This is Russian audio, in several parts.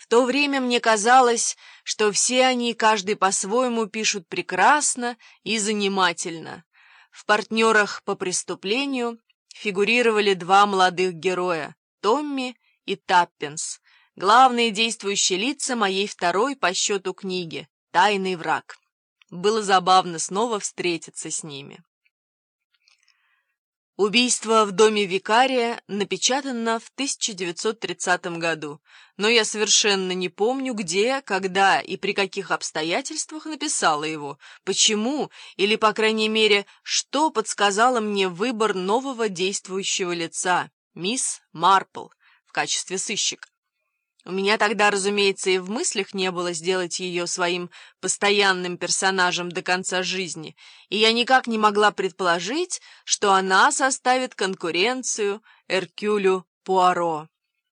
то время мне казалось, что все они, каждый по-своему, пишут прекрасно и занимательно. В партнерах по преступлению фигурировали два молодых героя — Томми и Таппинс, главные действующие лица моей второй по счету книги «Тайный враг». Было забавно снова встретиться с ними. «Убийство в доме викария» напечатано в 1930 году, но я совершенно не помню, где, когда и при каких обстоятельствах написала его, почему или, по крайней мере, что подсказало мне выбор нового действующего лица, мисс Марпл, в качестве сыщика. У меня тогда, разумеется, и в мыслях не было сделать ее своим постоянным персонажем до конца жизни, и я никак не могла предположить, что она составит конкуренцию Эркюлю Пуаро.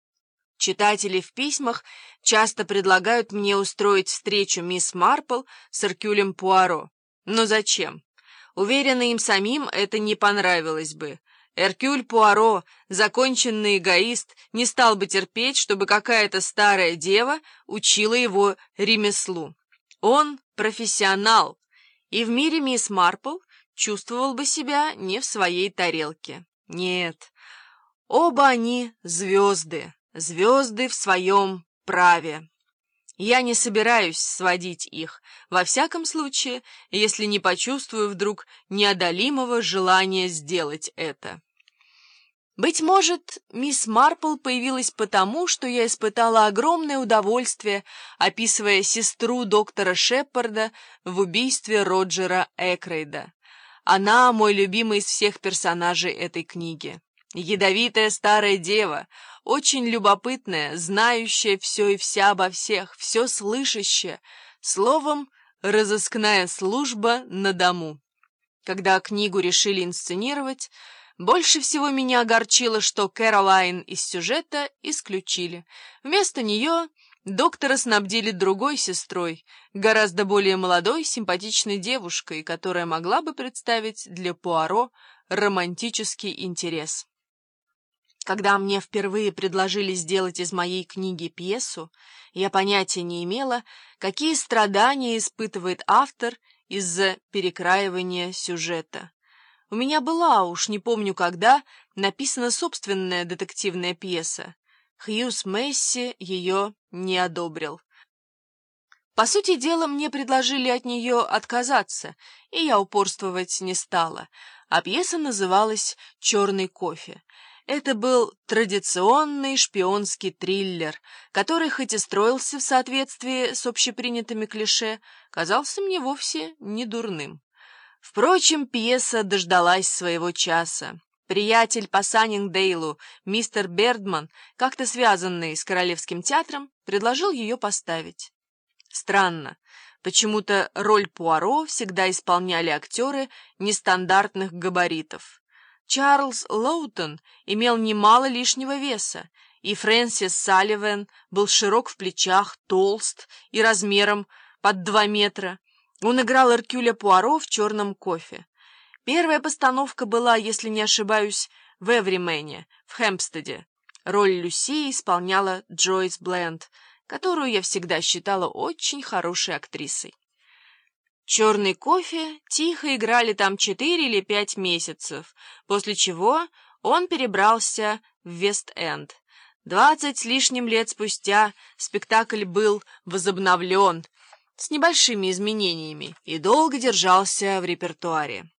Читатели в письмах часто предлагают мне устроить встречу мисс Марпл с Эркюлем Пуаро. Но зачем? Уверена, им самим это не понравилось бы. Эркюль Пуаро, законченный эгоист, не стал бы терпеть, чтобы какая-то старая дева учила его ремеслу. Он профессионал, и в мире мисс Марпл чувствовал бы себя не в своей тарелке. Нет, оба они звезды, звезды в своем праве. Я не собираюсь сводить их, во всяком случае, если не почувствую вдруг неодолимого желания сделать это. Быть может, мисс Марпл появилась потому, что я испытала огромное удовольствие, описывая сестру доктора Шепарда в убийстве Роджера Экройда. Она мой любимый из всех персонажей этой книги. Ядовитая старая дева, очень любопытная, знающая все и вся обо всех, все слышащая, словом, разыскная служба на дому. Когда книгу решили инсценировать, больше всего меня огорчило, что Кэролайн из сюжета исключили. Вместо нее доктора снабдили другой сестрой, гораздо более молодой, симпатичной девушкой, которая могла бы представить для Пуаро романтический интерес. Когда мне впервые предложили сделать из моей книги пьесу, я понятия не имела, какие страдания испытывает автор из-за перекраивания сюжета. У меня была, уж не помню когда, написана собственная детективная пьеса. Хьюз Месси ее не одобрил. По сути дела, мне предложили от нее отказаться, и я упорствовать не стала, а пьеса называлась «Черный кофе». Это был традиционный шпионский триллер, который, хоть и строился в соответствии с общепринятыми клише, казался мне вовсе не дурным. Впрочем, пьеса дождалась своего часа. Приятель по Саннингдейлу, мистер Бердман, как-то связанный с Королевским театром, предложил ее поставить. Странно, почему-то роль Пуаро всегда исполняли актеры нестандартных габаритов. Чарльз Лоутон имел немало лишнего веса, и Фрэнсис Салливан был широк в плечах, толст и размером под 2 метра. Он играл Эркюля Пуаро в «Черном кофе». Первая постановка была, если не ошибаюсь, в Эвримене, в Хэмпстеде. Роль Люси исполняла Джойс Бленд, которую я всегда считала очень хорошей актрисой. «Черный кофе» тихо играли там 4 или 5 месяцев, после чего он перебрался в Вест-Энд. 20 с лишним лет спустя спектакль был возобновлен с небольшими изменениями и долго держался в репертуаре.